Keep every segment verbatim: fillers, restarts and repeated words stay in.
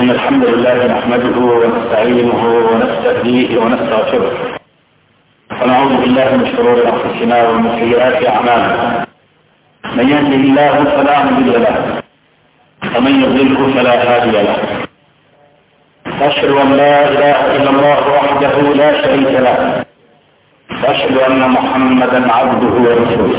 إن الحمد لله نحمده ونستعينه ونستهديه ونستغفره ونعوذ بالله من شرور أنفسنا ومن سيئات أعمالنا. من يهده الله فلا مضل له ومن يضلله فلا هادي له. أشهد أن لا إله إلا الله وحده لا شريك له وأشهد أن محمدا عبده ورسوله.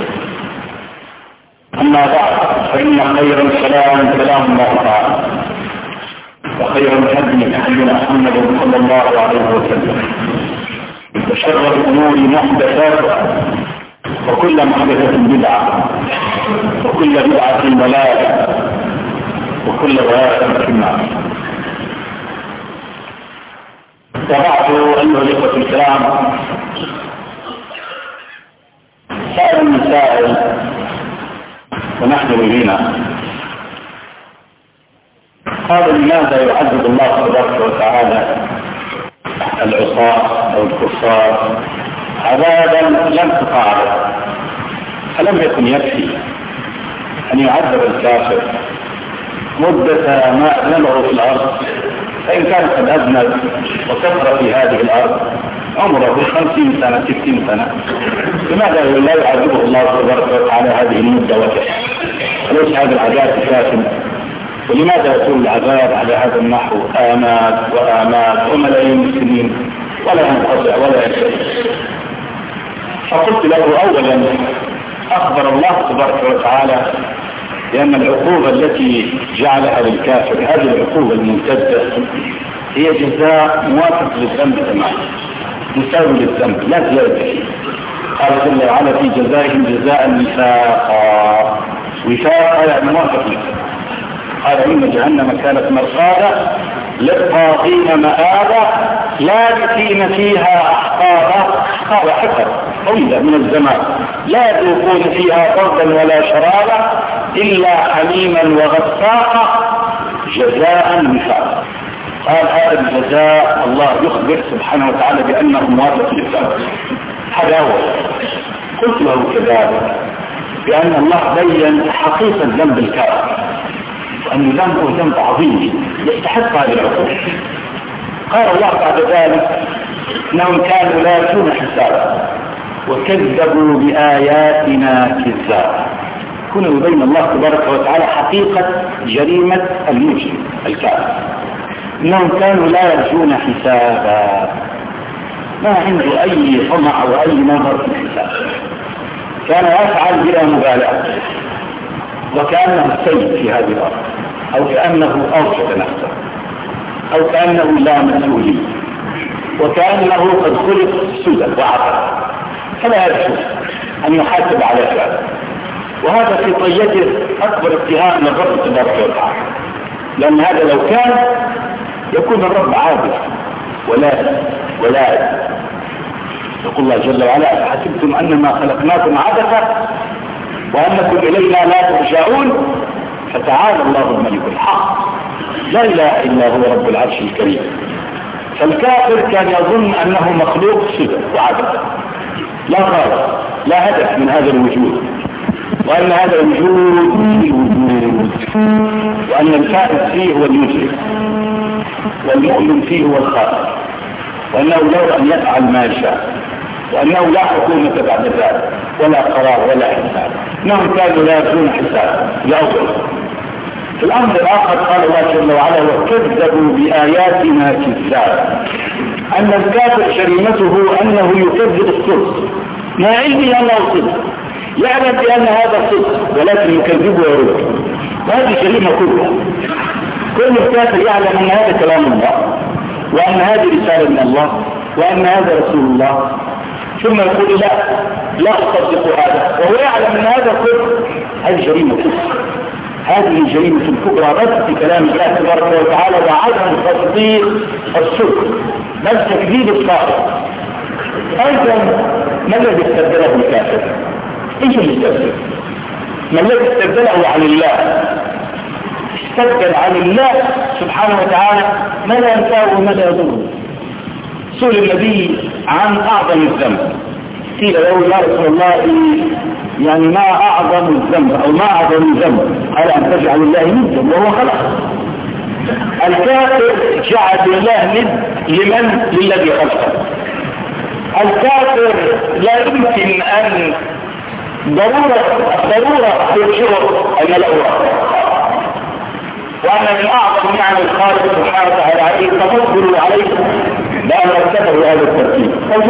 أما بعد فإن خير الكلام كلام الله تعالى وخير الهدي هدي محمد صلى الله عليه وسلم وشر الأمور محدثاتها وكل محدثة بدعة وكل بدعة ضلالة وكل ضلالة في النار. وبعد أيها الإخوة الكرام، سائل المسائل ونحن بنا قال: لماذا يعذب الله تبارك وتعالى العصاة أو الكفار عذابا لم تقارب؟ ألم يكن يكفي أن يعذب الكافر مدة ما أذنبه في الأرض، فإن كان قد أذنب وكفر في هذه الأرض عمره خمسين سنة ستين سنة، لماذا لا يعذبه الله تبارك وتعالى هذه المدة وكفى؟ أليس هذا العذاب كافٍ؟ ولماذا يكون العذاب على هذا النحو آمات وآمات وملايين السنين ولا ينقطع ولا يكفي؟ فقلت له: أولا أخبر الله تبارك وتعالى بأن العقوبة التي جعلها للكافر هذه العقوبة الممتدة هي جزاء موافق للذنب تماما، مساوي للذنب لا زيادة فيه. قال جل وعلا: في جزائهم جزاء وفاقا. وفاقا يعني موافق للذنب. قال: إن جهنم كانت مرصادا للطاغين مآبا لابثين فيها أحقابا. أحقاب حقر طويلة من الزمان لا يذوقون فيها بردا ولا شرابا إلا حميما وغساقا جزاء وفاقا. قال: هذا الجزاء الله يخبر سبحانه وتعالى بأنه موافق للذنب. هذا هو. قلت له كذلك بأن الله بين حقيقة ذنب الكافر وأن ذنبه ذنب عظيم يستحق هذه العقوبة. قال الله بعد ذلك: إنهم كانوا لا يرجون حسابا وكذبوا بآياتنا كذابا. كنا يبين الله تبارك وتعالى حقيقة جريمة المجرم الكافر. إنهم كانوا لا يرجون حسابا، ما عنده أي طمع وأي نظر في الحساب، كان يفعل بلا مبالاة وكأنه سيد في هذه الأرض، أو كأنه أوجد نفسه، أو كأنه لا مسؤولية، وكأنه قد خلق سدى وعطل، فلا يرجو أن يحاسب على فعله. وهذا في طيته أكبر اتهام للرب تبارك وتعالى، لأن هذا لو كان يكون الرب عادل ولا ولا يقول الله جل وعلا: أفحسبتم أنما خلقناكم عبثا وأنكم إلينا لا ترجعون فتعالى الله الملك الحق لا إله إلا هو رب العرش الكريم. فالكافر كان يظن أنه مخلوق سدى وعبث لا غاية لا هدف من هذا الوجود، وأن هذا الوجود فيه الوجود، وأن الفائز فيه هو المجرم والمؤمن فيه هو الخاسر، وأنه لو أن يفعل ما يشاء، وأنه لا حكومة بعد ذلك ولا قرار ولا حساب. إنهم كانوا لا يرجون حسابا يأوضل. في الأمر الآخر قال الله جل وعلا: وكذبوا بآياتنا كذابا. أن الكافر شريمته أنه يكذب الصدق، ما علمه أنه صدق، يعلم بأن هذا صدق ولكن يكذبه ويرد. وهذه شريمة كلها. كل الكافر يعلم أن هذا كلام الله، وأن هذه رسالة من الله، وأن هذا رسول الله، ثم يقول: لا لا أصدق هذا، وهو يعلم أن هذا كفر. هذه جريمة كفر، هذه الجريمة الكبرى بس في كلام الله تبارك وتعالى وعدم تصديق الصدق بل تكذيب الصادق. أيضا ما الذي استبدله الكافر؟ ايش اللي استبدل؟ ما الذي استبدله عن الله؟ استبدل عن الله سبحانه وتعالى ما لا ينفعه وما لا يضره. سئل النبي عن أعظم الذنب، قيل له: يا رسول الله يعني ما أعظم الذنب أو ما أعظم الذنب؟ قال: أن تجعل الله ندا وهو خلق. الكافر جعل الله ند لمن؟ للذي خلقه. الكافر لا يمكن ان ضرورة الضرورة تنشره الملأ، وأن من أعظم نعم الخالق سبحانه وتعالى عليه تفضل عليه بأن رتبه هذا الترتيب.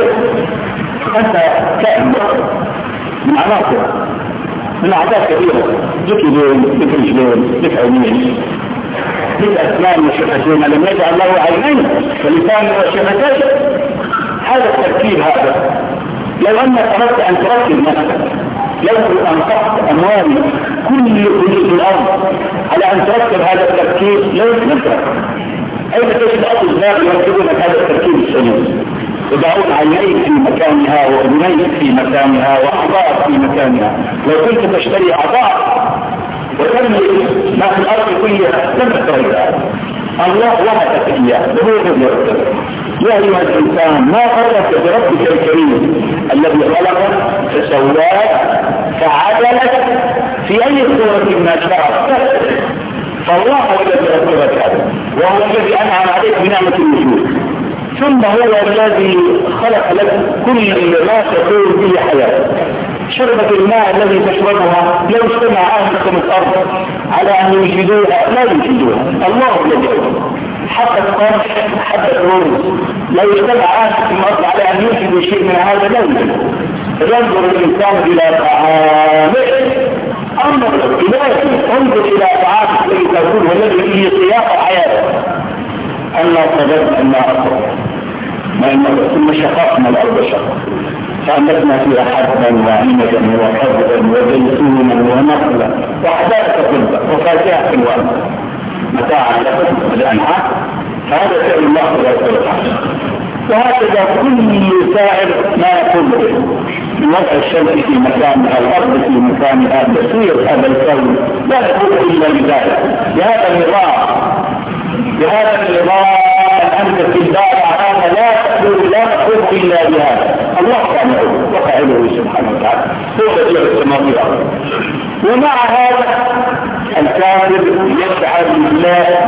أنت كائن من عناصر من أعداد كثيرة، لك لون، لك رجلين، لك عينين، لك أسنان وشفتين، لم يجعل له عينين ولسان وشفتين. هذا الترتيب هذا لو أنك أردت أن ترتب نفسك، لو أنفقت أموال كل كل في الأرض على أن ترتب هذا الترتيب لا يمكنك. أين تجد أطباء يرتبون هذا الترتيب السليم؟ يضعون عينيك في مكانها وأذنيك في مكانها وأعضاء في مكانها. لو كنت تشتري أعضاء وتملك ما في الأرض كلها لم تستطيع. الله وهبك إياه بهذا اليرتب. يا أيها الإنسان ما غرك بربك الكريم الذي خلقك فسواك فعدلك في أي صورة ما شاء. فالله هو الذي رتبك هذا، وهو الذي أنعم عليك بنعمة الوجود، ثم هو الذي خلق لك كل ما تكون به حياتك. شربة الماء الذي تشربها لو اجتمع أهل الأرض على أن يجدوها لا يجدوها، الله الذي حتى القرش حتى الروز لو اجتمع أهل الأرض على أن يجدوا شيء من هذا لا يجدوه. ينظر الإنسان إلى طعامه، أمر إلهي انظر إلى طعامه الذي تكون والذي فيه سياق حياته. أنا صدرت أن أصدر ثم شققنا الأرض شقا فأنبتنا فيها حبا وعنبا وحبا وزيتونا ونخلا وحدائق كلها وفاكهة ألوان متاعا لكم ولأنعام. فهذا فعل الله سبحانه وتعالى. وهكذا كل سائر ما يقوم به من وضع الشمس في مكانها، الأرض في مكانها، تسير هذا الكون لا يكون إلا بذلك. بهذا النظام بهذا النظام أنت في الدار هذا لا تقول لا تقول إلا بهذا. الله سبحانه وتعالى سبحانه وتعالى هو الذي السماء والأرض. ومع هذا الكافر يسعى لله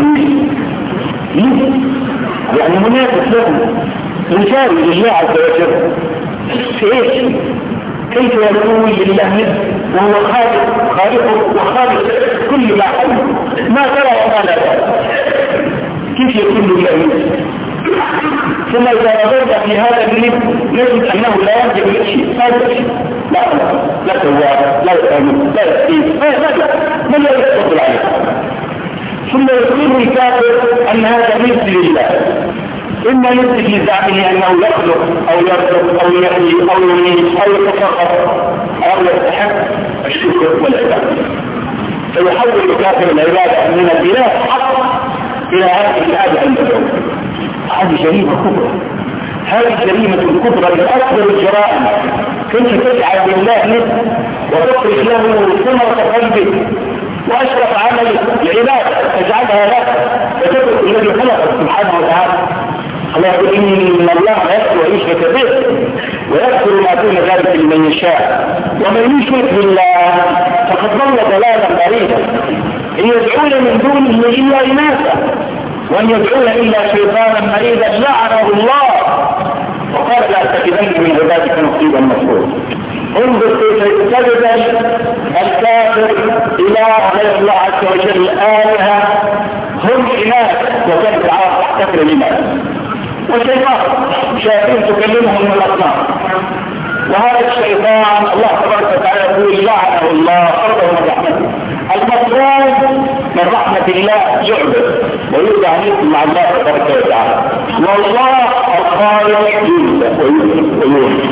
يعني منافس له يساوي لله عز وجل في ايش؟ كيف يكون لله نفسه وهو خالق خالقه وخالق كل ما حوله ما ترى وما لا ترى؟ كيف يكون لله نفسه؟ ثم إذا نظرت في هذا الجانب نجد أنه لا يجب الشيء هذا الشيء لا لا تواب لا يتعلم لا يستيب ما لا يستطيع عليه. ثم يقول الكافر أن هذا مثل لله، إما مثل في زعمه أنه يخلق أو يرزق أو يحيي أو يميت أو يتصرف أو يستحق الشكر والعبادة. فيحول الكافر العبادة من الإله حق إلى هذه العبادة المدعوة. هذه جريمة كبرى، هذه جريمة الكبرى من أكبر الجرائم. كنت تجعل لله نفسه وتخرج له ثمرة قلبه وأشرف عمل العبادة تجعلها لك وتترك الذي خلقك سبحانه وتعالى. الله يقول إن الله لا يغفر أن يشرك به ويغفر ما دون ذلك لمن يشاء ومن يشرك بالله فقد ضل ضلالا بعيدا. إن يدعون من دونه إلا إناثا وأن يدعون إلا شيطانا مريدا لعنه الله وقال لا تتخذن من عبادك نصيبا مفروضا. انظر كيف يتخذ الكافر إله غير الله عز وجل آلهة هم إناث وكان تعالى تحتفر لماذا وشيطان شايفين تكلمهم من الأصنام. وهذا الشيطان الله تبارك وتعالى يقول لعنه الله فرضه من رحمته. المطلوب من رحمة الله يعبد ويرجع مثل مع الله تبارك وتعالى. والله الخالق يرزق ويرزق.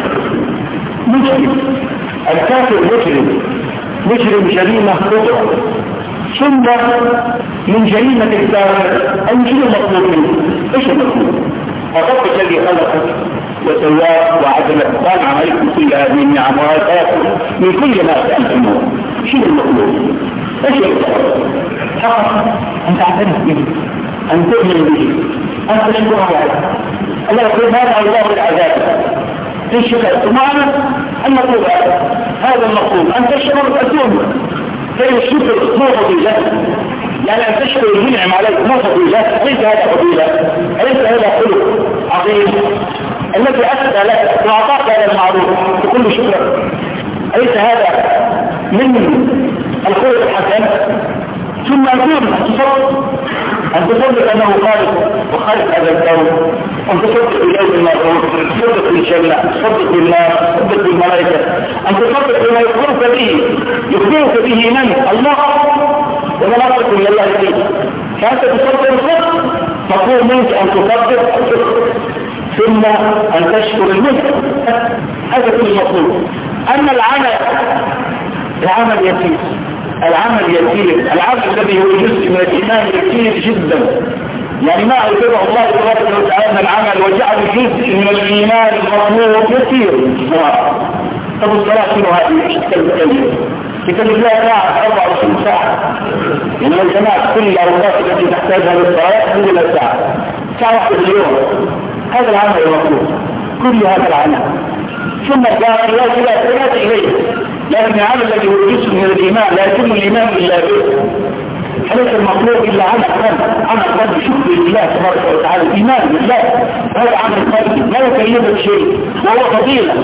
مجرم الكافر مجرم مجرم جريمة كبرى. ثم من جريمة الكافر أن شنو المطلوب منه؟ ايش المطلوب؟ فقط الذي خلقك وسواك وعدلك وانعم عليكم كل هذه النعم وآتاكم من كل ما سألتموه. شنو المطلوب؟ ايش المطلوب؟ فقط أن تعترف به، أن تؤمن به، أن تشكر عليه. الله يقول هذا الله العذاب في شكر معنا المطلوب هذا المطلوب أن تشكر أتوم. فإن الشكر صورة بالله يعني أن تشكر المنعم عليك ما فضيلة، ليس هذا فضيلة، أليس هذا خلق عظيم الذي أسدى لك وأعطاك هذا المعروف بكل شكر؟ أليس هذا من الخلق الحسن؟ ثم أقول تصدق أن تصدق أنه خالق وخالق هذا الكون، أن تصدق باليوم المعروف، تصدق بالجنة، تصدق بالنار، تصدق بالملائكة، أن تصدق بما يخبرك به يخبرك به من؟ الله، وما لا تصدق من الله فيه. فأنت تصدق الصدق مطلوب منك أن تصدق الصدق ثم أن تشكر المنعم، هذا كل المطلوب. أما العمل العمل يسير، العمل يسير، العمل الذي هو جزء من الإيمان يسير جدا، يعني ما أعتبر الله تبارك وتعالى العمل وجعل جزء من الإيمان المطلوب يسير. طب الصلاة شنو هذه؟ ايش تتكلم؟ تتكلم لها ساعة أربعة وعشرين ساعة، يعني لو جمعت كل الأوقات التي تحتاجها للصلاة تقول لها ساعة، ساعة واحدة في اليوم. هذا العمل المطلوب، كل هذا العمل ثم الباقي لا تحتاج إليه، لأن العمل الذي هو جزء من الإيمان لا يتم الإيمان إلا به. فليس المطلوب إلا عمل قلب، عمل قلب شكر لله تبارك وتعالى، الإيمان بالله، هذا عمل قلب لا يكلفك شيء، وهو فضيلة،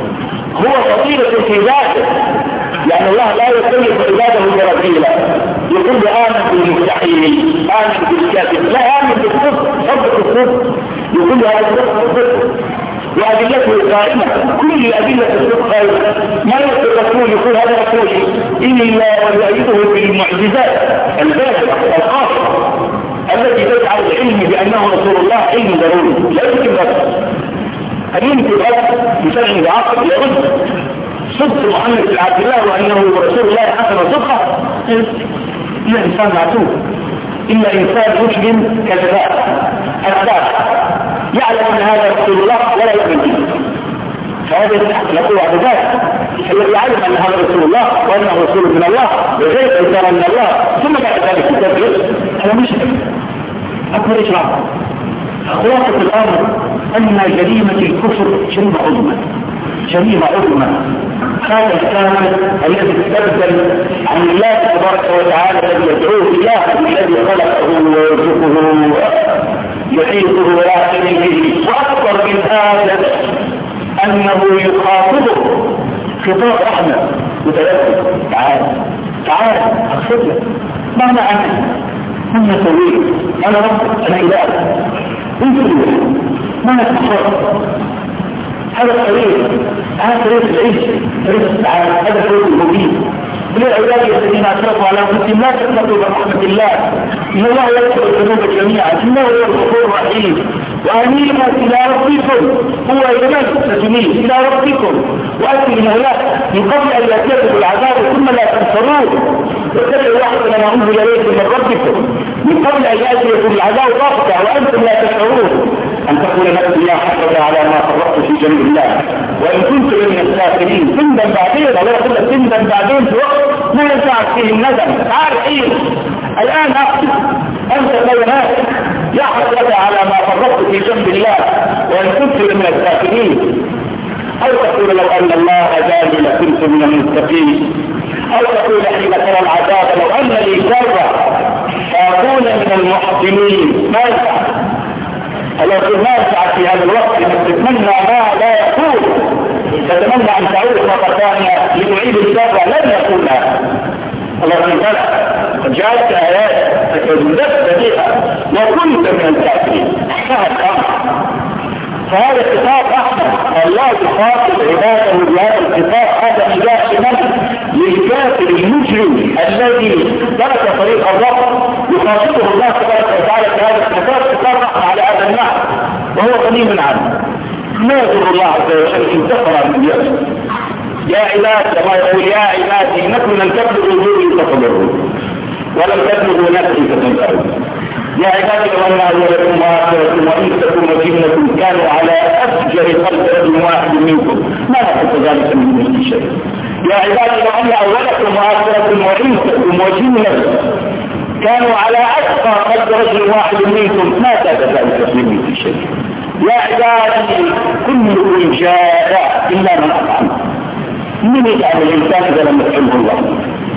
هو فضيلة في ذاته، يعني الله لا يكلف عباده برذيلة، يقول آمن بالمستحيل، آمن بالكافر، لا آمن بالصدق، صدق الصدق، يقول هذا الصدق وأدلته قائمة، كل أدلة الصدق قائمة، ما يقول يقول هذا رسول إلا ويؤيده بالمعجزات الباهرة القاصرة التي تجعل العلم بأنه رسول الله علم ضروري، لا يمكن بس هل يمكن بس بسبب بعقل يرد صدق محمد بن عبد الله وأنه رسول الله حسن صدقه؟ إلا إنسان معتوه، إلا إنسان مسلم كذاب أكذاب يعلم أن هذا رسول الله ولا يؤمن به، فهذا يقول بعد ذلك الذي يعلم أن هذا رسول الله وأنه رسول من الله وغير رسالة من الله ثم بعد ذلك يكذب، هذا مشكل أكبر إجرام. خلاصة الأمر أن جريمة الكفر جريمة عظمى، جريمة عظمى، هذا الكامل الذي تستبدل عن الله تبارك وتعالى الذي يدعوه إياه، الذي خلقه ويرزقه يحيطه ويعتني به، وأكبر من هذا أنه يخاطبه خطاب رحمة متلفت، تعال تعال أخذ لك مهما أنت مهما سويت، أنا رب أنا إله انت الوحيد ما نتحرك. هذا الطريق، هذا طريق العيش، طريق السعادة، هذا طريق المبين. للعباد الذين أشرفوا على أنفسهم لا تقنطوا برحمة الله، إن الله يغفر الذنوب جميعا، إنه هو الغفور الرحيم. وأنيبوا إلى ربكم، هو يمن تميل إلى ربكم وأتوا المولاه من قبل أن يأتيكم العذاب ثم لا تنصرون، واتبعوا واحد ما أنزل إليكم من ربكم من قبل أن يأتيكم العذاب بغتة وأنتم لا تشعرون، أن تقول نفس الله حفظ على ما فرطت في جنب الله وإن كنت من السافرين. تندم بعدين، الله يقول لك تندم بعدين في وقت ما ينفعك فيه الندم. تعال عيد الآن أقصد أنت قولها يا حفظ على ما فرطت في جنب الله وإن كنت من السافرين، أو تقول لو أن الله هداني لكنت من المتقين، أو تقول حين ترى العذاب لو أن لي كرة فأكون من المحسنين. ما ينفع الذي ما يسعى في هذا الوقت أن تتمنى ما لا يكون، تتمنى أن تعود مرة ثانية لتعيد الشر لن يكون هذا. الله تعالى جاءت آيات تكذبت بها وكنت من الكافرين، فهذا الخطاب أحسن. الله يخاطب عباده بهذا الخطاب، هذا نداء من للكافر المجرم الذي ترك طريق الرب، يخاطبه الله تبارك وتعالى بهذا الخطاب خطاب على هذا النحو وهو غني عنه. ما يضر الله عز وجل ان كفر من يأس. يا عباد كما يقول يا عبادي انكم لن تبلغوا جوري فتضروا ولم تبلغوا نفسي فتنفعوا. يا عبادي لو ان اولكم واخركم وانسكم وجنكم كانوا على افجر قلب رجل واحد منكم ما نقص ذلك من مثل شيء. يا عبادي لو ان اولكم واخركم وانسكم وجنكم كانوا على اتقى قلب رجل واحد منكم ما زاد ذلك من مثل شيء. يا عبادي كلكم جائع الا من اطعم. من يجعل الانسان اذا لم يطعمه الله؟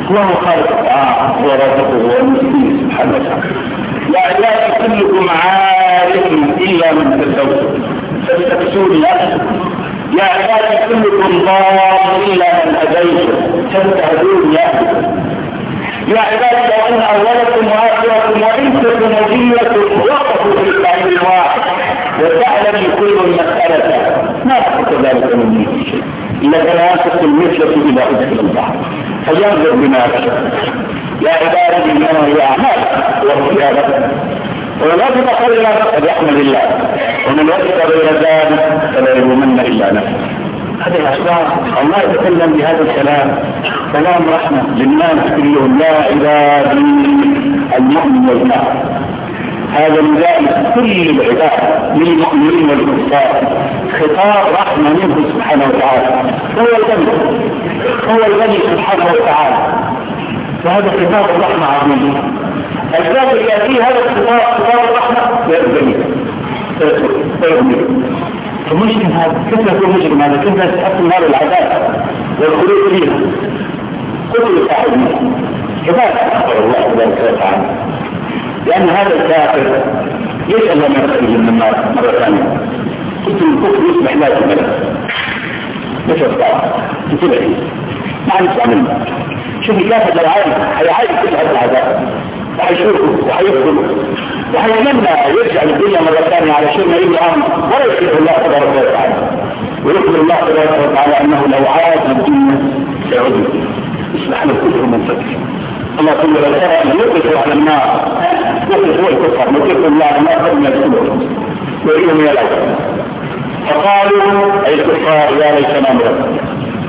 وهو خالق الطعام ورزقه والمسكين سبحانه وتعالى. يا عبادي كلكم عارف الا من تزوج فاستكسوني اكسب. يا عبادي كلكم ضال الا من هديته فاستهدوني اكسب. يا عبادي لو ان اولكم واخركم وانسكم وجنكم وقفوا في الطريق الواحد وتعلم كل المساله ما تحت ذلك من شيء الا تناسق المثله الى ادخل البحر فينظر بما يشاء. يا عبادي انما هي اعمال وارتيابات ومن وجد خيرا فليحمد الله ومن وجد غير ذلك فلا يلومن الا نفسه. هذه الاشخاص الله يتكلم بهذا الكلام كلام رحمه للناس كلهم. يا عبادي المؤمن والكافر هذا نداء كل العباد للمؤمنين والكفار خطاب رحمه منه سبحانه وتعالى. هو الغني هو الغني سبحانه وتعالى وهذا خطاب الرحمه عظيم. الذات اللي يأتيه هذا الخطاب خطاب الرحمه يرجمه فيرجمه. المجرم هذا كيف يكون مجرم هذا؟ كيف يستحق نار العذاب والخلود فيها؟ قتل صاحبنا كذلك أخبر الله سبحانه وتعالى لأن هذا الكافر يسأل لما يخرج من النار مرة ثانية. قلت الكفر يصبح لا تملك مش أصدار تتبعي ما نسأل منه. شوف الكافر لو عارف هيعارف كل هذا العذاب وحيشوفه وحيفضل وحيتمنى يرجع للدنيا مرة ثانية على شيء مريض الأمر ولا يشكر الله تبارك وتعالى ويخبر الله تبارك وتعالى أنه لو عاد للدنيا سيعود يصبح له كفر منفتح. الله يقول لو ترى أن يقفوا على النار يقفوا الكفر يقفوا الله على النار قبل يدخلوا ويريهم يا الأول فقالوا أي الكفار يا ليتنا مرد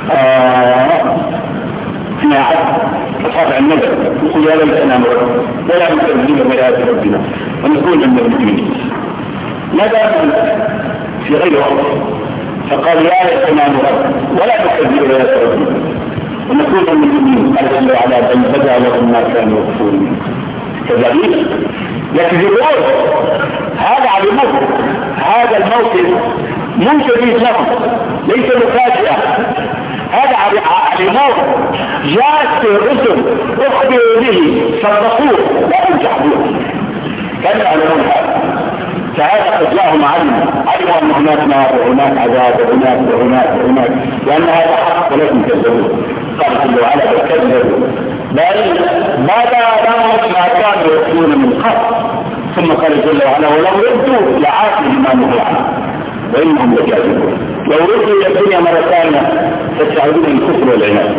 احنا عبد أصابع النجر يقول يا ليتنا مرد ولا نكذب بآيات ربنا ونكون من المؤمنين. ماذا في غير وقت فقال يا ليتنا مرد ولا نكذب بآيات ربنا ونكون من المؤمنين. قال جل وعلا بل بدا لهم ما كانوا يكفرون كذلك يكذبون. هذا علموه هذا الموقف مو جديد لهم ليس مفاجئة. هذا علموه جاءت الرسل اخبروا به صدقوه لا ينجحوه كانوا يعلمون هذا. فهذا قد جاءهم علم علموا ان هناك نار وهناك عذاب وهناك وهناك وهناك وان هذا حق ولكن كذبوه. قال جل وعلا كذبوا بل ماذا لهم ما كانوا يكفرون من قبل. ثم قال جل وعلا ولو ردوا لعادوا ما نهوا عنه وانهم لكاذبون. لو ردوا الى الدنيا مره ثانيه فسيعودون الكفر والعناد.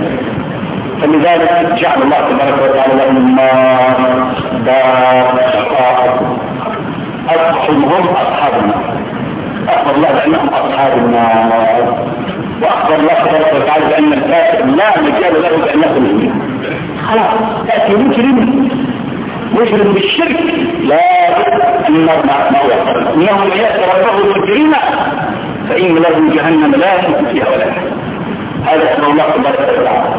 فلذلك جعل الله تبارك وتعالى لهم النار دار شقاء أصحهم هم أصحاب النار. أخبر الله بأنهم أصحاب النار وأخبر الله تبارك وتعالى بأن الكافر لا مجال له بأن يخرج منه. خلاص تأتي مجرم مجرم بالشرك لا النار ما هو إنه من يأتي ربه مجرما فإن له جهنم لا يموت فيها ولا يحيى. هذا أخبر الله تبارك وتعالى.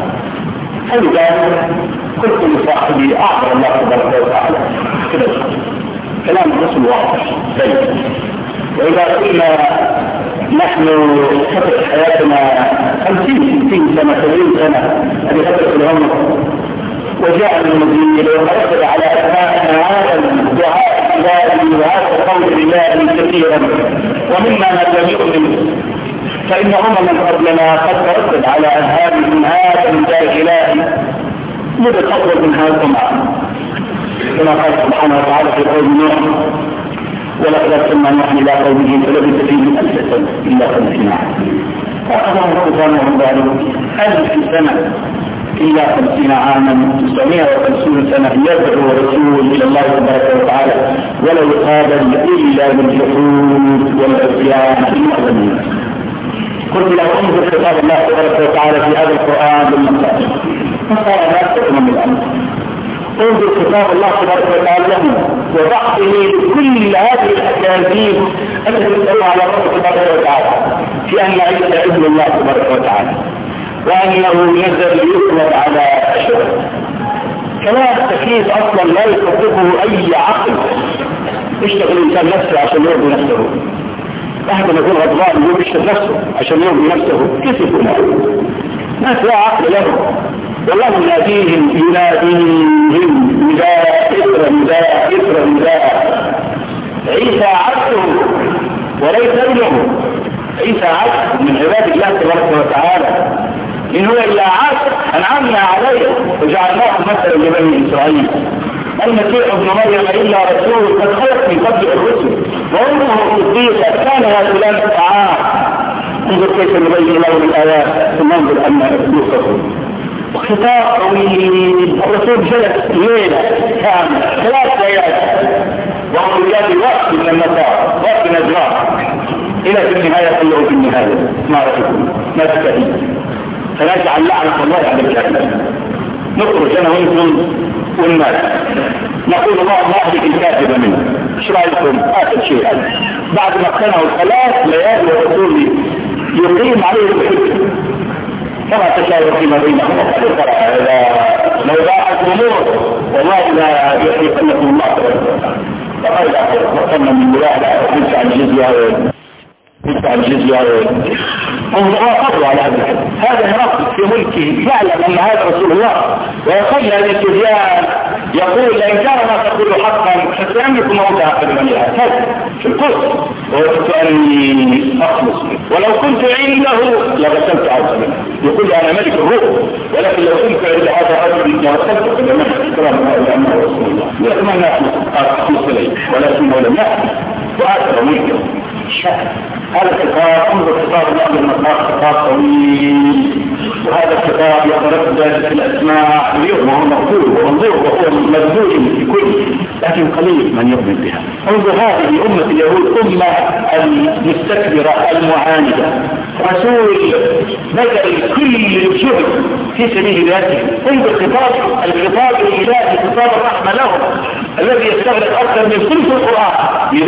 فلذلك قلت لصاحبي أعبر الله تبارك وتعالى كده كلام الرسول واضح سيد. وإذا قلنا نحن فترة حياتنا خمسين ستين سنة سبعين سنة هذه فترة العمر وجاء المدين وأخذ على أسمائنا هذا الدعاء إلهي وهذا قول الله كثيرا ومما لم يؤمن فإن أمما قبلنا قد تردد على أذهانهم هذا النداء الإلهي متقبل من هذا الأمر كما قال سبحانه وتعالى في قول نوح ولقد أرسلنا نوحا إلى قومه فلبث فيهم ألف سنة إلا خمسين عاما فأخذهم ربنا من ذلك ألف سنة إلا خمسين عاما تسعمائة وخمسين سنة يدعو رسول إلى الله تبارك وتعالى ولا يقابل إلا بالجحود والعصيان المعظمين. قلت له انظر كتاب الله تبارك وتعالى في هذا القرآن بالمقام فصار الناس تؤمن بالأمر. انظر كتاب الله تبارك وتعالى له وضعته لكل هذه الأكاذيب التي تدل على الله تبارك وتعالى في أن عيسى ابن الله تبارك وتعالى وأنه نزل يطلق على أشهر. كلام تكييف أصلا لا يصدقه أي عقل. يشتغل الإنسان نفسه عشان يرضي نفسه. أحد ما يكون غضبان يقول يشتغل نفسه عشان يرضي نفسه كيف يكون هذا؟ ما في عقل له والله يناديهم يناديهم نداء إثر نداء إثر نداء. عيسى عبده وليس ابنه، عيسى عبد من عباد الله تبارك وتعالى، إن هو إلا عبد أنعمنا عليه وجعلناه مثلا لبني إسرائيل. المسيح ابن مريم إلا رسول قد خلق من قبل الرسل وأمه صديقة كان يأكلان الطعام. انظر كيف نبين لهم الآيات ثم انظر أن يوصفه. خطاب طويل، الرسول جلس ليلة كاملة ثلاث ليالي وهو يجاد الوقت من المسار وقت نجران إلى في النهاية قال في النهاية ما رأيكم ما تستهي فنجعل لعنة الله على الكافرين. نخرج أنا وإنتم والناس نقول الله أهلك الكاذب منه. ايش رأيكم؟ آخر شيء بعد ما اقتنعوا الثلاث ليالي والرسول يقيم عليهم الحجة كما تشاور فيما بينهم وقد اقرأ لو ضاعت الأمور والله لا يحيطنكم الله فقال وصلنا من ولاء تدفع الجزية تدفع الجزية هم قروا على هذا الحد. هذا هرقل في ملكه يعلم أن هذا رسول الله ويقول هذا الجزيان يقول لئن كان ما تقول حقا فسيملك موتى أحد من الناس هذا في القدس ويقول أني أخلص ولو كنت عنده لغسلت عوضا. يقول أنا ملك الروح ولكن لو كنت عند هذا الرجل لغسلت قدمه كرام أنه رسول الله لكن ما أخلص إليه ولكن ولم يحدث وآخر ملكه شأن. هذا الكتاب انظر كتاب الله المطلق كتاب طويل وهذا الكتاب يتردد في الأسماء اليوم وهو مقبول ومنظور وهو مذبول في كل لكن قليل من يؤمن بها. انظر هذه أمة اليهود أمة المستكبرة المعاندة رسول بذل كل الجهد في سبيل ذاته. انظر خطاب الخطاب الإلهي خطاب الرحمة لهم الذي يستغرق أكثر من ثلث القرآن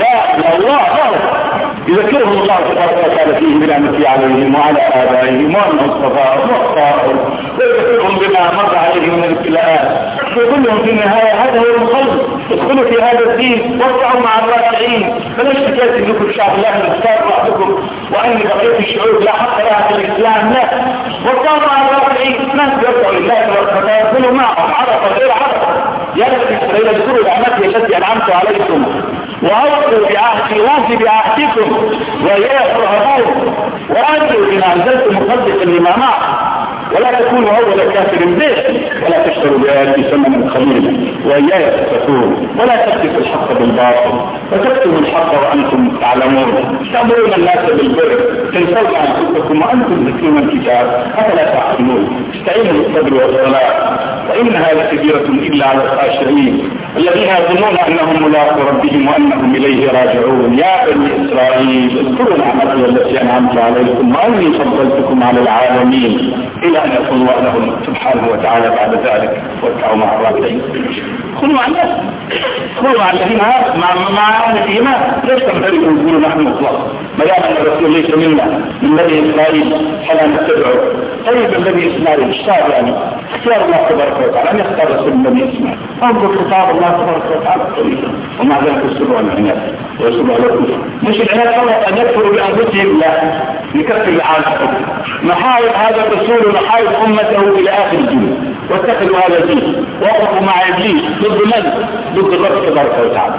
لا الله له يذكرهم الله سبحانه وتعالى فيه بنعمته عليهم وعلى آبائهم وأنه اصطفاهم واختارهم ويذكرهم بما مر عليهم من الابتلاءات ويقول لهم في النهاية هذا هو المخلص ادخلوا في هذا الدين وارجعوا مع الراكعين فليش حكاية انكم شعب الله مختار وحدكم وأن بقية الشعوب لا حق لها في الإسلام لا وارجعوا مع الراكعين الناس يرجعوا لله ويدخلوا معهم عرفة غير عرفة يا بني إسرائيل اذكروا نعمتي التي أنعمت عليكم وأوفوا بعهدي وأوفي بعهدكم وإياي فرهبون وأنتوا إن أنزلتم مصدقا لما معه ولا تكونوا أول كافر به ولا تشتروا بآياتي ثمنا قليلا وإياي تتقون ولا تكتفوا الحق بالباطل وتكتموا الحق وأنتم تعلمون تأمرون الناس بالبر تنسون أنفسكم وأنتم تتلون الكتاب أفلا تعقلون استعينوا بالصبر والصلاة وإنها لكبيرة إلا على الخاشعين الذين يظنون أنهم ملاقو ربهم وأنهم إليه راجعون. يا بني إسرائيل اذكروا نعمتي التي أنعمت عليكم وأني فضلتكم على العالمين إلى أن يقول الله لهم سبحانه وتعالى بعد ذلك واركعوا مع الراكعين. خذوا مع الناس خذوا مع الذين مع مع أهل الإيمان ليس تنبغي أن يقولوا نحن مطلق ما دام أن الرسول ليس منا من بني إسرائيل فلا نتبعه. طيب من بني إسرائيل اشتار يعني اختيار الله تبارك وتعالى أن يختار رسول من بني إسرائيل انظر خطاب الله تبارك وتعالى ومع ذلك يصروا على العناد ويصروا على الكفر. مش العناد فقط أن يكفروا بأنفسهم لا يكفر العالم. محاول هذا الرسول ومحاول أمته إلى آخر الدين واتخذوا هذا الدين وقفوا مع إبليس ضد من؟ ضد الرب تبارك وتعالى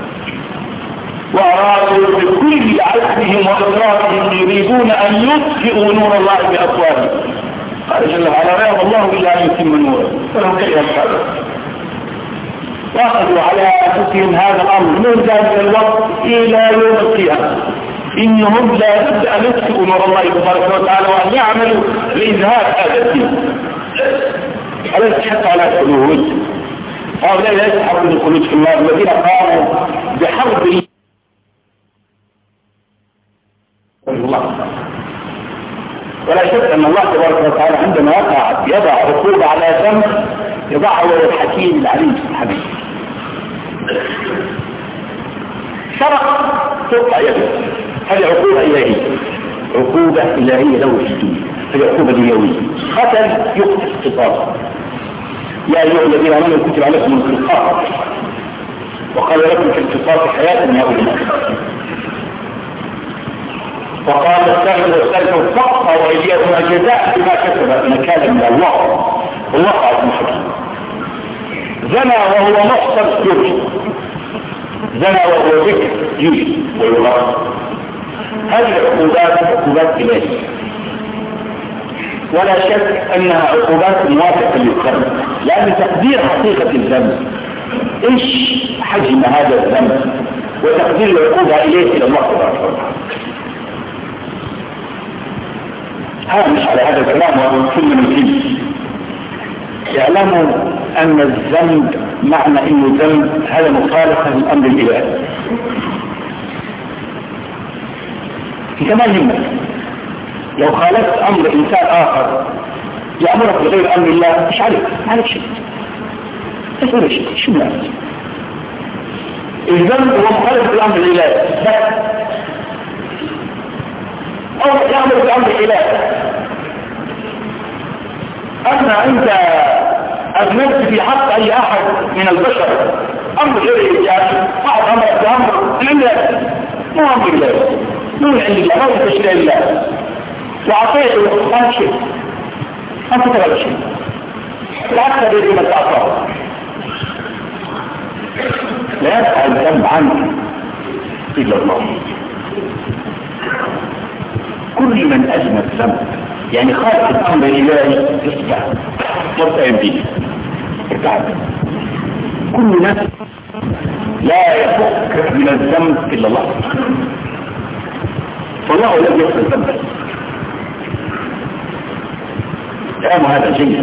وأرادوا بكل عزمهم وإصرارهم يريدون أن يطفئوا نور الله بأفواههم. قال جل وعلا يا الله إلا أن يتم نوره ولو كره الكافرون. واخذوا على أنفسهم هذا الأمر من ذلك الوقت إلى يوم القيامة إنهم لا بد أن يطفئوا نور الله تبارك وتعالى وأن يعملوا لإذهاب هذا الدين. أليس حتى على الخلود هؤلاء لا يسحبون الخلود في النار الذين قاموا بحرب الله. ولا شك أن الله تبارك وتعالى عندما يقع يضع عقوبة على ذنب يضعه هو الحكيم العليم سبحانه. سرق تقطع يده هذه عقوبة إلهية عقوبة إلهية له في الدنيا هذه عقوبة دنيوية. قتل يقتل قصاصا يا أيها الذين آمنوا كتب عليكم القصاص وقال لكم في القصاص حياة يا أولي الألباب وقال السلف والسلف فقط وإياهما جزاء بما كسب نكالا من الله ووقع في حكيم. زنى وهو محصن يرجم، زنى وهو ذكر يجي ويغرق. هذه العقوبات عقوبات إلهية، ولا شك أنها عقوبات موافقة للقرن، لأن تقدير حقيقة الذنب إيش حجم هذا الذنب وتقدير العقوبة إليه إلى الله تبارك وتعالى. هذا مش على هذا الكلام وكل من فيه يعلموا أن الذنب معنى إنه ذنب هذا مخالفة للأمر الإلهي. كمان يهمك لو خالفت أمر إنسان آخر يأمرك بغير أمر الله مش عليك، ما عليك شيء، مش عليك شيء. شو يعني الذنب هو مخالفة الأمر الإلهي بس، أو يأمر بأمر الإلهي. أما أنت أذنبت في حق أي أحد من البشر أمر غير يعني أحد أمرك بأمر لله، مو أمر الله، مو عند الله، مو تشريع الله، وعطيته أنت شيء، أنت تغير شيء بالعكس هذه ما تأثر. لا يبقى الذنب عنك إلا الله. كل من أذنب ذنب يعني خالف الأمر الإلهي يصبح مستعين به ارتعب. كل نفس لا يفك من الذنب إلا الله، فالله الذي يغفر الذنب. كلام هذا جيد.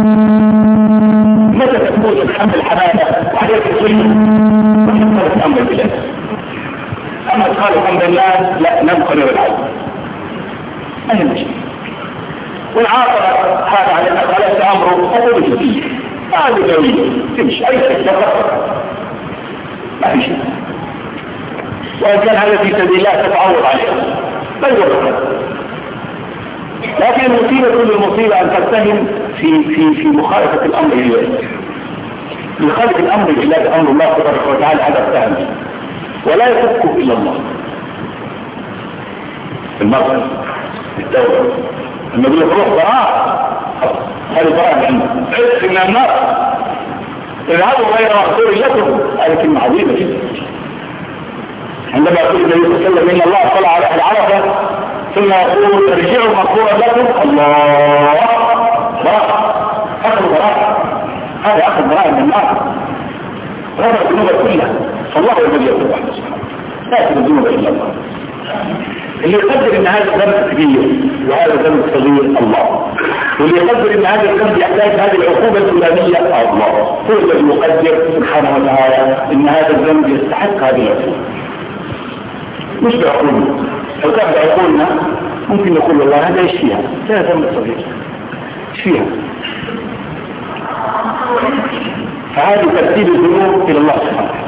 متى تكون الحمد الحمامة وحديث الظلم وحديث الأمر الإلهي. أما تخالف أمر الله لا نبقى للعلم ما هي مشكلة. والعاطرة هذا على خلاص أمره أقول جديد هذا جميل تمشي أي شيء ما في شيء، وإن كان هذا في سبيل الله تتعوض عليه بل وقت. لكن المصيبة كل المصيبة أن تتهم في في في مخالفة الأمر الإلهي. مخالفة الأمر الإلهي أمر الله تبارك وتعالى هذا التهم ولا يفكه إلا الله. المرض الدولة لما يقول لك روح براء هذه براء عنه عرف من النار اذهبوا غير مغفور لكم. هذه كلمة عظيمة جدا. عندما يقول النبي صلى الله عليه وسلم ان الله طلع على اهل عرفه ثم يقول ارجعوا مغفورا لكم، الله براء اخذ براء، هذا اخذ براء من النار غفر الذنوب كلها. فالله الذي يغفر عنه لا يغفر الذنوب الا الله. اللي يقدر ان هذا الذنب كبير وهذا الذنب صغير الله، واللي يقدر ان هذا الذنب يحتاج هذه العقوبة الفلانية الله، هو الذي يقدر سبحانه وتعالى ان هذا الذنب يستحق هذه العقوبة مش بعقولنا. لو كان بعقولنا ممكن نقول والله هذا ايش فيها؟ هذا ذنب صغير ايش فيها؟ فهذه ترتيب الذنوب الى الله سبحانه وتعالى.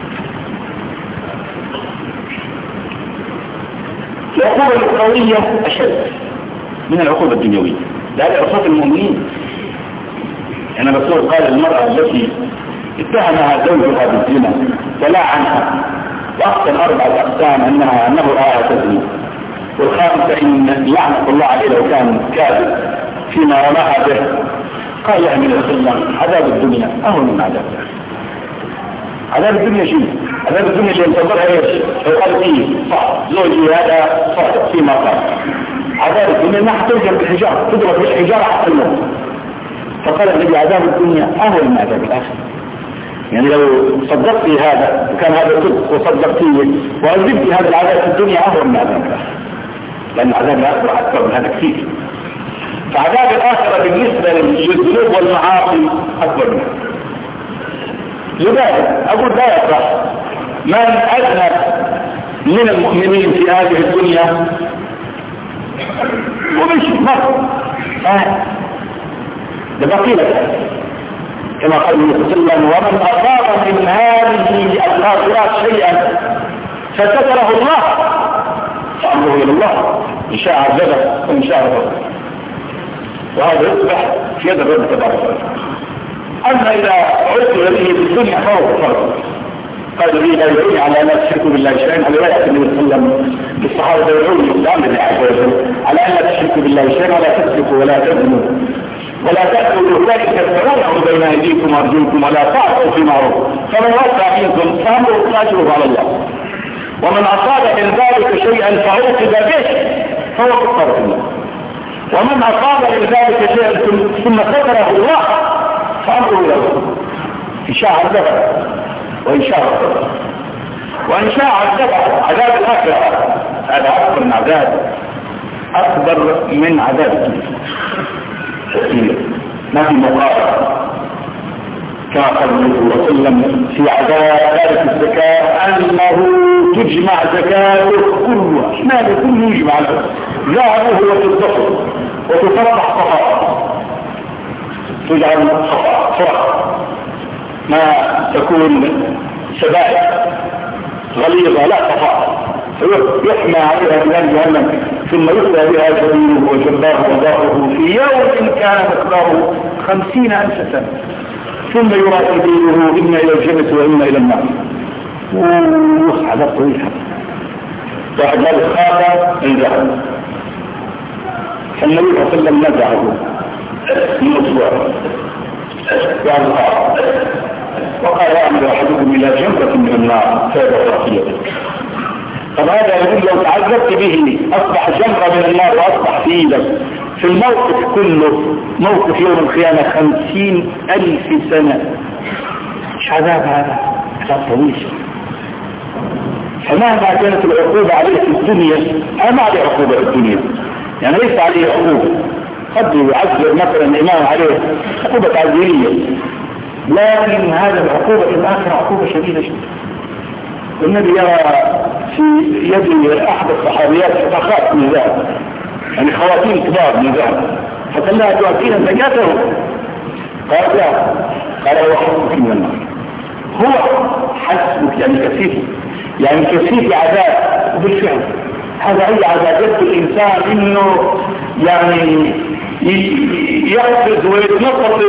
العقوبة الأخروية أشد من العقوبة الدنيوية. لهذا عقوبة المؤمنين. يعني الرسول قال المرأة التي اتهمها زوجها بالزنا ولا عنها وأحسن أربعة أقسام أنها أنه رأى تزني، والخامسة إن لعنة الله عليه لو كان كاذب فيما رماها به. قال يا أمير السلام عذاب الدنيا أهون من عذاب الآخرة. عذاب الدنيا شيء، عذاب الدنيا اللي ينتظرها ايش؟ يقال فيه صح زوجي هذا صادق فيما قال. عذاب الدنيا ما حترجم بالحجارة، تضرب بالحجارة حتى الموت. فقال النبي عذاب الدنيا أهون من عذاب الآخرة. يعني لو صدقت هذا وكان هذا صدق وصدقتيه وعذبت هذا العذاب في الدنيا أهون من عذاب الآخرة، لأن عذاب الآخرة أكثر من هذا كثير. فعذاب الآخرة بالنسبة للذنوب والمعاصي أكبر منه. لذلك أقول لا يفرح من أذهب من المؤمنين في هذه الدنيا ومش مر لبقيلة كما قال النبي صلى الله عليه وسلم ومن أصاب من هذه القاصرات شيئا فستره الله فأمره إلى الله إن شاء عذبه وإن شاء غفر، وهذا يصبح في يد الرب تبارك وتعالى. أما إذا عدت هذه في الدنيا فهو فرق. قال لي لا يدعوني على أن لا تشركوا بالله شيئا، على رواية النبي صلى الله عليه وسلم بالصحابة يدعوني الإسلام بالله عز وجل على أن لا تشركوا بالله شيئا ولا تسرقوا ولا تزنوا ولا تأكلوا ذلك تدفعونه بين أيديكم وأرجلكم ولا تعصوا في معروف فمن وسع منكم فأمره فأجره على الله ومن أصاب من ذلك شيئا فعوقب به فهو كفارة الله ومن أصاب من ذلك شيئا ثم ستره الله فأمره له إن شاء عذبه وإن شاء عذبه وإن شاء عذبه عذاب الآخرة هذا أكبر من عذاب أكبر من عذاب ما في مقارنة كما قال النبي صلى الله عليه وسلم في عذاب تارك الزكاة أنه تجمع زكاته كلها ماذا كله يجمع ذهبه وتتصل وتفرح صفاء تجعل صفاء فرح ما تكون سبائل غليظة لا صفاء يحمى عليها بنار جهنم ثم يخلى بها جبينه وجباره وضاره في يوم كان مقداره خمسين ألف سنة ثم يرى سبيله إما إلى الجنة وإما إلى النار ووسع على الطريق واحد لا يخاف الذهب فالنبي صلى الله عليه وسلم نزعه من أسبوع يعني الآخر وقال أعمل أحدكم إلى جمرة من النار فهذا رأسيته طب هذا يقول لو تعذبت به أصبح جمرة من النار وأصبح في إيدك في الموقف كله موقف يوم القيامة خمسين ألف سنة مش عذاب هذا عذاب طويل فمهما كانت العقوبة عليه في الدنيا أنا ما عليه عقوبة في الدنيا يعني ليس عليه عقوبة قد يعذب مثلا الإمام عليه عقوبة تعذيرية لكن هذا العقوبة في الآخر عقوبة شديدة جدا والنبي يرى في يد أحد الصحابيات فتخاف من ذلك يعني خواتيم كبار من ذلك فقال لها تؤكينا زكاته قالت لا قال هو حسبك من النار هو حسبك يعني كثيف يعني كثيف عذاب وبالفعل هذا أي عذاب يبدو الإنسان إنه يعني يقفز ويتنطط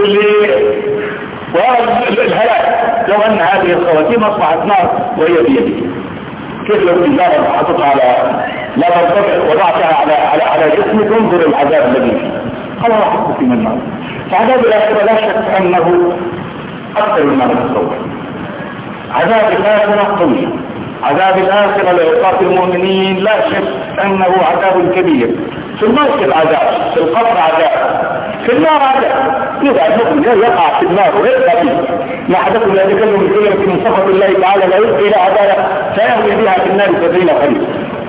والهلاك لو أن هذه الخواتيم أصبحت نار وهي بيدي كيف لو الإنسان حطتها على لا ترتفع وضعتها على على على جسمك انظر العذاب الذي فيه قال الله حسبك من النار فعذاب الآخرة لا شك أنه أكثر مما نتصور عذاب الآخرة طويل عذاب الآخرة لعقاب المؤمنين لا شك أنه عذاب كبير في الموت عذاب في القبر عذاب في النار عذاب إذا المؤمن لا يقع في النار ويبقى فيه ما حدث لا يتكلم بكلمة من سخط الله تعالى لا يبقى إلى عذاب فيهوي بها في النار سبعين خريف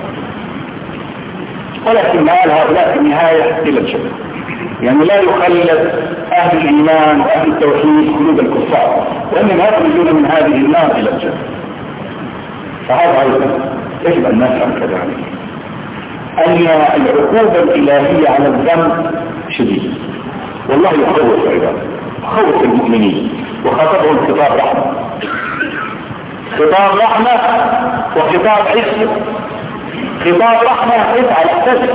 ولكن مآل هؤلاء في النهاية إلى الجنة يعني لا يخلد أهل الإيمان وأهل التوحيد خلود الكفار وإنما يخرجون من هذه النار إلى الجنة فهذا أيضا يجب أن نفهم كذلك أن العقوبة الإلهية على الذنب شديد والله يخوف عباده خوف المؤمنين وخاطبهم خطاب رحمة خطاب رحمة وخطاب عزة خطاب رحمة افعل احتسب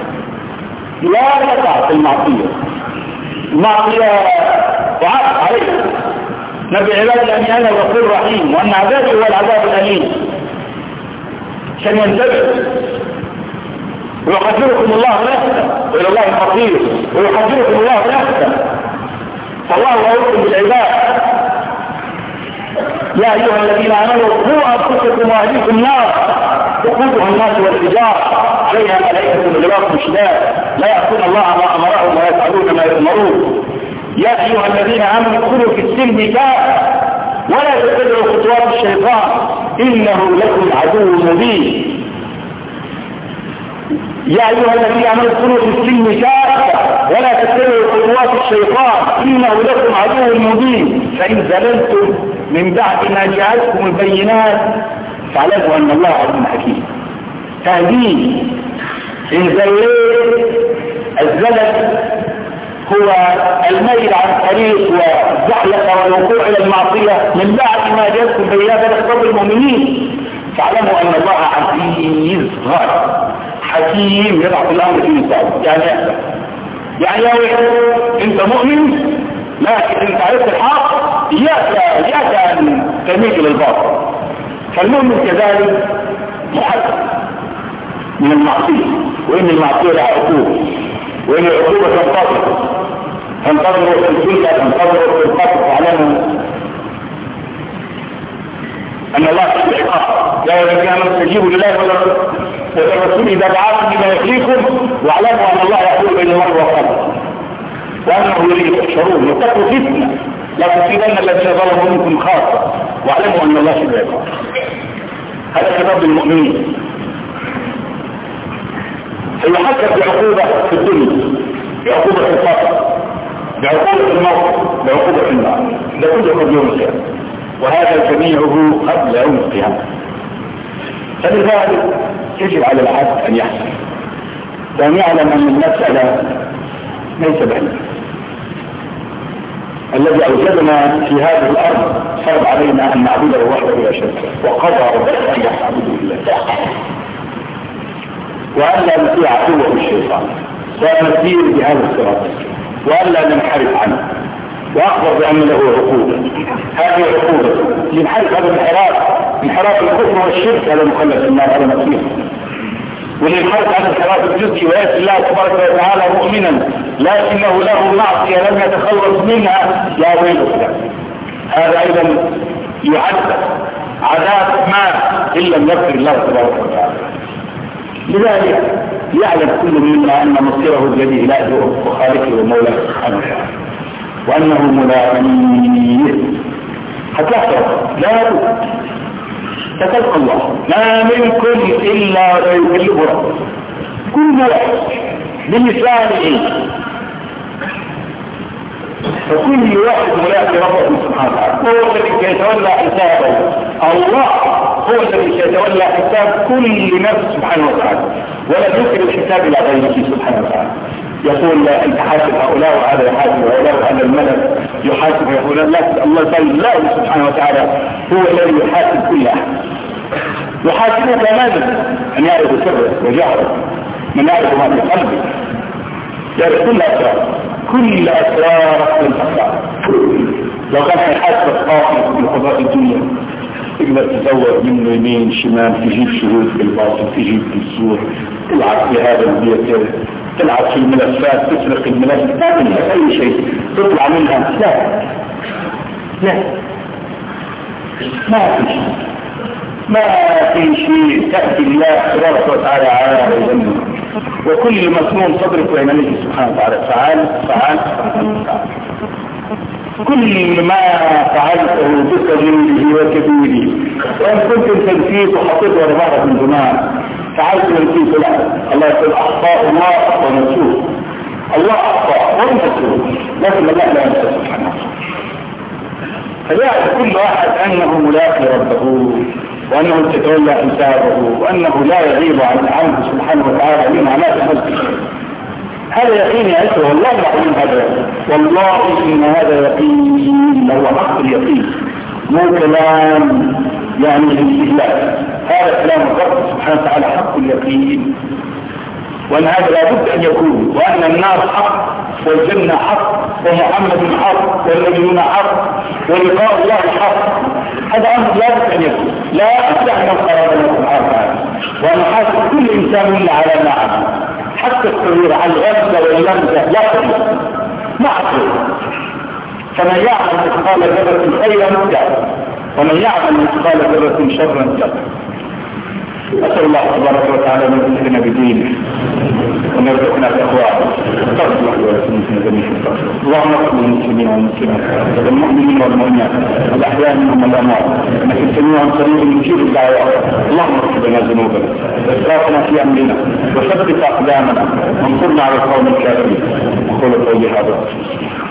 لا تقع في المعصية المعصية وعاق عليك نبي عبادي أني أنا غفور رحيم وأن عذابي هو العذاب الأليم عشان ينتبه ويحذركم الله نفسه وإلى الله المصير ويحذركم الله نفسه فالله يؤمن بالعباد يا أيها الذين آمنوا قوا أنفسكم وأهليكم نار وقودها الناس والحجارة عليها ملائكة غلاظ شداد لا يعصون الله ما أمرهم ويفعلون ما يؤمرون يا أيها الذين آمنوا ادخلوا في السلم كافة ولا تتبعوا خطوات الشيطان إنه لكم عدو مبين يا أيها الذين آمنوا ادخلوا في السلم كافة ولا تتبعوا خطوات الشيطان إنه لكم عدو مبين فإن زللتم من بعد ما جاءتكم البينات فاعلموا أن الله عليم حكيم تهديد إن زليت الزلل هو الميل عن طريق والزحلقة والوقوع إلى المعصية من بعد ما جاءتكم بينات لخطاب المؤمنين فاعلموا أن الله عزيز غالب حكيم يضع في الأمر في نصاب يعني يعني يا ويح انت مؤمن لكن انت عرفت الحق إياك إياك أن تميل إلى الباطل فالمؤمن كذلك محدث من المعصية وإن المعصية لها عقوبة وإن العقوبة تنتظر فانتظروا في السنة، فانتظروا في القصر، واعلموا أن الله في العقاب. يا أيها الذين آمنوا استجيبوا لله والرسول إذا دعاكم لما يحييكم، واعلموا أن الله يحول بين المرء وقلبه، وأنه يريد تحشرون واتقوا فتنة لا تصيبن الذين ظلموا منكم خاصة، واعلموا أن الله في العقاب. هذا خطاب للمؤمنين. فيحكم بعقوبة في الدنيا، بعقوبة في القبر، بعقوبة الموت، بعقوبة النار، ده كله قبل يوم القيامة، وهذا جميعه قبل يوم القيامة. فلذلك يجب على العبد أن يحسن وأن يعلم أن المسألة ليس بعيدة. الذي أوجدنا في هذه الأرض فرض علينا أن نعبده وحده لا شريك له، وقضى ربنا أن نعبده إلا وأن لا نطيع عدوه الشيطان، وأن نسير بهذا الصراط، وأن لا ننحرف عنه، وأخبر بأن له عقوبة. هذه عقوبة ينحرف هذا الانحراف، انحراف الكفر والشرك، هذا مخلد في النار، هذا مصير. والانحراف عن انحراف الجزء ويأتي الله تبارك وتعالى مؤمنا لكنه له معصية لم يتخلص منها، يا ويله. هذا أيضا يعذب عذاب ما إن لم يغفر الله تبارك وتعالى. لذلك يعلم كل منا أن مصيره الذي إلهه وخالقه ومولاه سبحانه وتعالى، وأنه ملاقيه. هتحصل لا بد ستلقى الله، ما منكم إلا ويكلمه ربه، كل واحد بلسانه، فكل واحد ملاقي ربه سبحانه وتعالى. هو الذي سيتولى حسابه، الله هو الذي سيتولى حساب كل نفس سبحانه وتعالى، ولا يمكن الحساب إلى غيره سبحانه وتعالى. يقول أنت حاسب هؤلاء وهذا يحاسب هؤلاء وهذا الملك يحاسب هؤلاء، لا، الله الله سبحانه وتعالى هو الذي يحاسب كل أحد. يحاسبه تماما أن يعرف سره وجهره، من يعرف ما في قلبه، يعرف كل أسرار، كل أسرار الأسرار. لو كان حيحاسب الطاقم في قضاء الدنيا تقدر تدور منه يمين شمال، تجيب شهود في الباطل، تجيب في السور، تلعب في هذا البيت، تلعب في الملفات، تسرق الملف، تعمل أي شيء تطلع منها. لا لا ما في شيء، ما في شيء. تأتي الله تبارك وتعالى عالما، وكل مسموم صدرك بين الله سبحانه وتعالى فعال فعال فعال. كل ما فعلته بصغيره وكبيره، وإن كنت تنسيت وحطيت ورباطك من زمان فعلت ونسيت، لا، الله يقول أخطاء الله ونسوه، الله أخطاء ونسوه، لكن الله لا ينسى سبحانه. فيعرف كل واحد أنه ملاقي ربه، وأنه تتولى حسابه، وأنه لا يغيب عن عنه سبحانه وتعالى من علامات خلقه. هذا يقين يا أخوة، والله يقين هذا، والله إن هذا يقين، هو حق اليقين، مو كلام يعني الاستهلاك. هذا كلام الرب سبحانه وتعالى حق اليقين، وأن هذا لابد أن يكون، وأن النار حق، والجنة حق، ومحمد حق، والنبيون حق، ولقاء الله حق. هذا أمر لابد أن يكون، لا أبدأ أن نقرأ الله سبحانه وتعالى، وأن حاسب كل إنسان منا على ما عمل، حتى التغيير على الغمزة واللمزة لا تغير معصر. فمن يعمل مثقال ذرة خيرا يعمل، ومن يعمل مثقال ذرة شرا يعمل. أسأل الله تبارك وتعالى أن يمسكنا بدينه ونرزقنا بأخوانه. استغفر الله ولكم جميعا. اللهم اغفر للمسلمين والمسلمات والمؤمنين والمؤمنات الأحياء منهم والأموات، إنك سميع قريب مجيب الدعوات. اللهم اغفر لنا ذنوبنا وإسرافنا في أمرنا وثبت أقدامنا وانصرنا على القوم الكافرين. أقول قولي هذا.